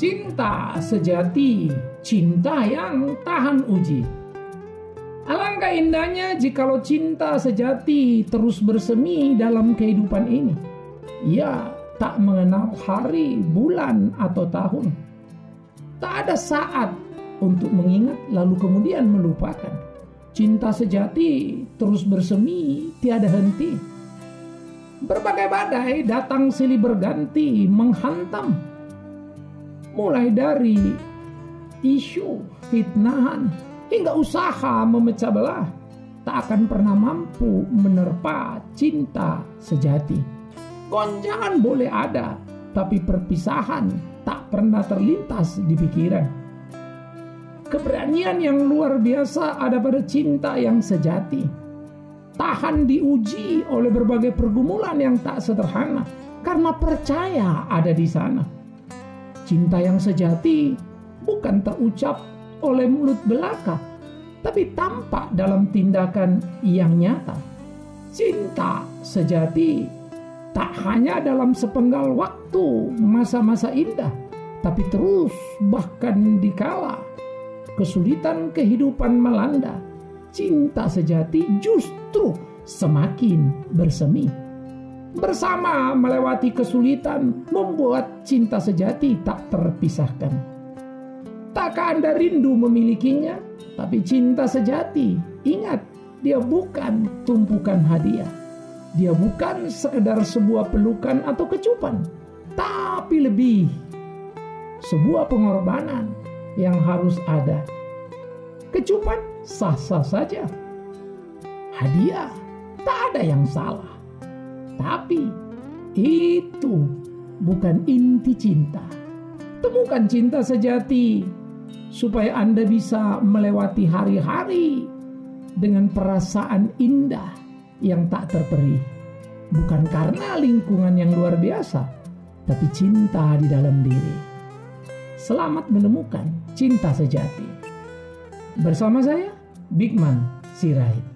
Cinta sejati, cinta yang tahan uji. Alangkah indahnya jikalau cinta sejati terus bersemi dalam kehidupan ini. Ia tak mengenal hari, bulan, atau tahun. Tak ada saat untuk mengingat lalu kemudian melupakan. Cinta sejati terus bersemi tiada henti. Berbagai badai datang silih berganti menghantam, mulai dari isu fitnahan hingga usaha memecah belah, tak akan pernah mampu menerpa cinta sejati. Gonjangan boleh ada, tapi perpisahan tak pernah terlintas di pikiran. Keberanian yang luar biasa ada pada cinta yang sejati. Tahan diuji oleh berbagai pergumulan yang tak sederhana, karena percaya ada di sana. Cinta yang sejati bukan terucap oleh mulut belaka, tapi tampak dalam tindakan yang nyata. Cinta sejati tak hanya dalam sepenggal waktu masa-masa indah, tapi terus bahkan dikala kesulitan kehidupan melanda, cinta sejati justru semakin bersemi. Bersama melewati kesulitan membuat cinta sejati tak terpisahkan. Takkah Anda rindu memilikinya? Tapi cinta sejati, ingat, dia bukan tumpukan hadiah. Dia bukan sekedar sebuah pelukan atau kecupan, tapi lebih sebuah pengorbanan yang harus ada. Kecupan sah-sah saja. Hadiah tak ada yang salah. Tapi itu bukan inti cinta. Temukan cinta sejati supaya Anda bisa melewati hari-hari dengan perasaan indah yang tak terperi. Bukan karena lingkungan yang luar biasa, tapi cinta di dalam diri. Selamat menemukan cinta sejati. Bersama saya, Bigman Sirait.